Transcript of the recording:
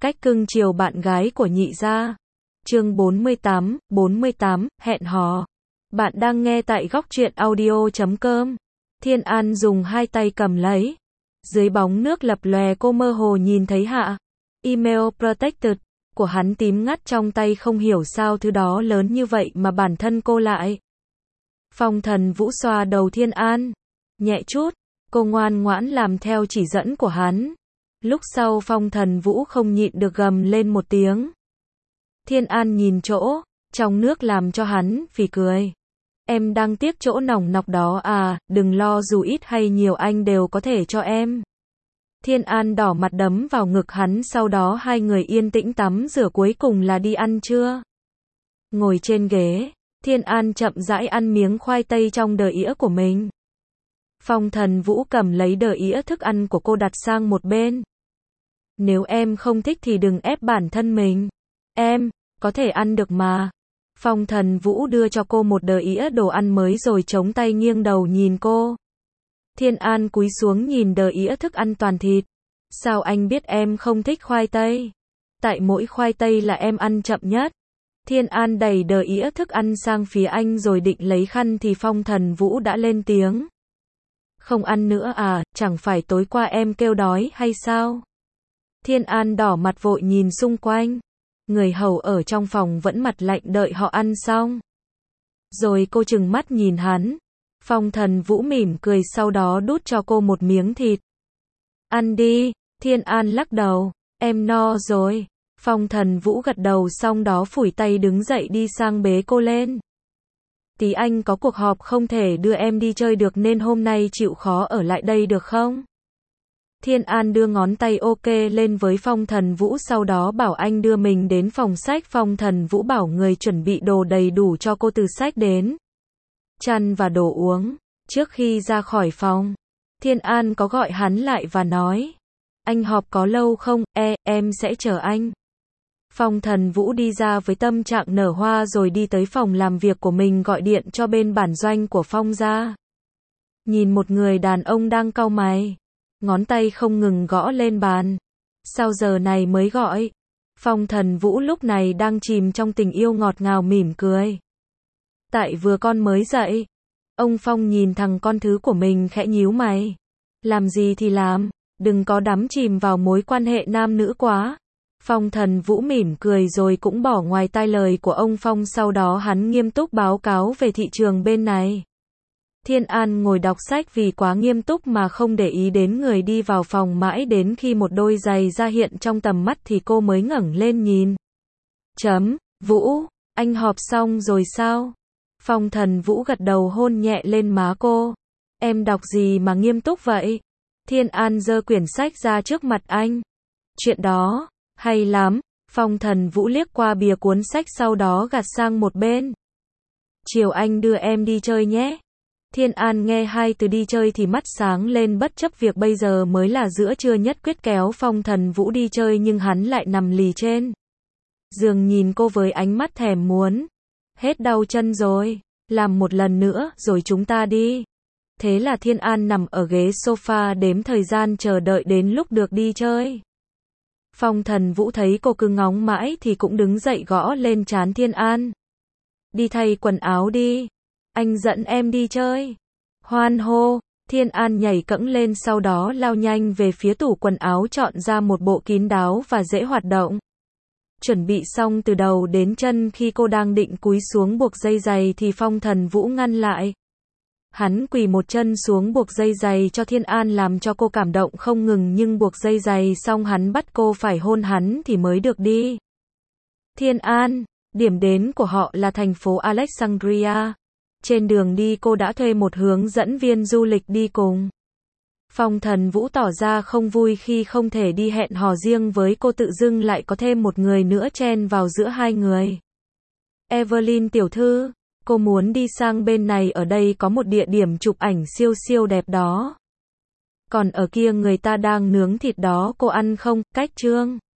cách cưng chiều bạn gái của nhị gia. Chương 48, hẹn hò. Bạn đang nghe tại góc truyện audio.com. Thiên An dùng hai tay cầm lấy. Dưới bóng nước lập lòe cô mơ hồ nhìn thấy hạ email protected của hắn tím ngắt trong tay, không hiểu sao thứ đó lớn như vậy mà bản thân cô lại. Phong Thần Vũ xoa đầu Thiên An. Nhẹ chút, cô ngoan ngoãn làm theo chỉ dẫn của hắn. Lúc sau Phong Thần Vũ không nhịn được gầm lên một tiếng. Thiên An nhìn chỗ trong nước làm cho hắn phì cười. Em đang tiếc chỗ nòng nọc đó à, đừng lo, dù ít hay nhiều anh đều có thể cho em. Thiên An đỏ mặt đấm vào ngực hắn, sau đó hai người yên tĩnh tắm rửa, cuối cùng là đi ăn trưa. Ngồi trên ghế, Thiên An chậm rãi ăn miếng khoai tây trong đờ ĩa của mình. Phong Thần Vũ cầm lấy đờ ĩa thức ăn của cô đặt sang một bên. Nếu em không thích thì đừng ép bản thân mình. Em có thể ăn được mà. Phong Thần Vũ đưa cho cô một đờ ĩa đồ ăn mới rồi chống tay nghiêng đầu nhìn cô. Thiên An cúi xuống nhìn đờ ĩa thức ăn toàn thịt. Sao anh biết em không thích khoai tây? Tại mỗi khoai tây là em ăn chậm nhất. Thiên An đẩy đờ ĩa thức ăn sang phía anh rồi định lấy khăn thì Phong Thần Vũ đã lên tiếng. Không ăn nữa à, chẳng phải tối qua em kêu đói hay sao? Thiên An đỏ mặt vội nhìn xung quanh. Người hầu ở trong phòng vẫn mặt lạnh đợi họ ăn xong. Rồi cô trừng mắt nhìn hắn. Phong Thần Vũ mỉm cười, sau đó đút cho cô một miếng thịt. Ăn đi. Thiên An lắc đầu. Em no rồi. Phong Thần Vũ gật đầu, xong đó phủi tay đứng dậy đi sang bế cô lên. Tí anh có cuộc họp không thể đưa em đi chơi được nên hôm nay chịu khó ở lại đây được không? Thiên An đưa ngón tay ok lên với Phong Thần Vũ, sau đó bảo anh đưa mình đến phòng sách. Phong Thần Vũ bảo người chuẩn bị đồ đầy đủ cho cô, từ sách đến chăn và đồ uống. Trước khi ra khỏi phòng, Thiên An có gọi hắn lại và nói. Anh họp có lâu không? Em sẽ chờ anh. Phong Thần Vũ đi ra với tâm trạng nở hoa rồi đi tới phòng làm việc của mình, gọi điện cho bên bản doanh của Phong gia. Nhìn một người đàn ông đang cau mày, ngón tay không ngừng gõ lên bàn. Sao giờ này mới gọi? Phong Thần Vũ lúc này đang chìm trong tình yêu ngọt ngào, mỉm cười. Tại vừa con mới dậy. Ông Phong nhìn thằng con thứ của mình khẽ nhíu mày. Làm gì thì làm, đừng có đắm chìm vào mối quan hệ nam nữ quá. Phong Thần Vũ mỉm cười rồi cũng bỏ ngoài tai lời của ông Phong, sau đó hắn nghiêm túc báo cáo về thị trường bên này. Thiên An ngồi đọc sách vì quá nghiêm túc mà không để ý đến người đi vào phòng, mãi đến khi một đôi giày ra hiện trong tầm mắt thì cô mới ngẩng lên nhìn. Vũ, anh họp xong rồi sao? Phong Thần Vũ gật đầu, hôn nhẹ lên má cô. Em đọc gì mà nghiêm túc vậy? Thiên An giơ quyển sách ra trước mặt anh. Chuyện đó hay lắm. Phong Thần Vũ liếc qua bìa cuốn sách, sau đó gạt sang một bên. Chiều anh đưa em đi chơi nhé. Thiên An nghe hai từ đi chơi thì mắt sáng lên, bất chấp việc bây giờ mới là giữa trưa, nhất quyết kéo Phong Thần Vũ đi chơi, nhưng hắn lại nằm lì trên giường nhìn cô với ánh mắt thèm muốn. Hết đau chân rồi, làm một lần nữa rồi chúng ta đi. Thế là Thiên An nằm ở ghế sofa đếm thời gian chờ đợi đến lúc được đi chơi. Phong Thần Vũ thấy cô cứ ngóng mãi thì cũng đứng dậy gõ lên trán Thiên An. Đi thay quần áo đi. Anh dẫn em đi chơi. Hoan hô. Thiên An nhảy cẫng lên, sau đó lao nhanh về phía tủ quần áo, chọn ra một bộ kín đáo và dễ hoạt động. Chuẩn bị xong từ đầu đến chân, khi cô đang định cúi xuống buộc dây giày thì Phong Thần Vũ ngăn lại. Hắn quỳ một chân xuống buộc dây giày cho Thiên An, làm cho cô cảm động không ngừng, nhưng buộc dây giày xong hắn bắt cô phải hôn hắn thì mới được đi. Thiên An, điểm đến của họ là thành phố Alexandria. Trên đường đi cô đã thuê một hướng dẫn viên du lịch đi cùng. Phong Thần Vũ tỏ ra không vui khi không thể đi hẹn hò riêng với cô, tự dưng lại có thêm một người nữa chen vào giữa hai người. Evelyn tiểu thư, cô muốn đi sang bên này, ở đây có một địa điểm chụp ảnh siêu siêu đẹp đó. Còn ở kia người ta đang nướng thịt đó, cô ăn không? Cách trương.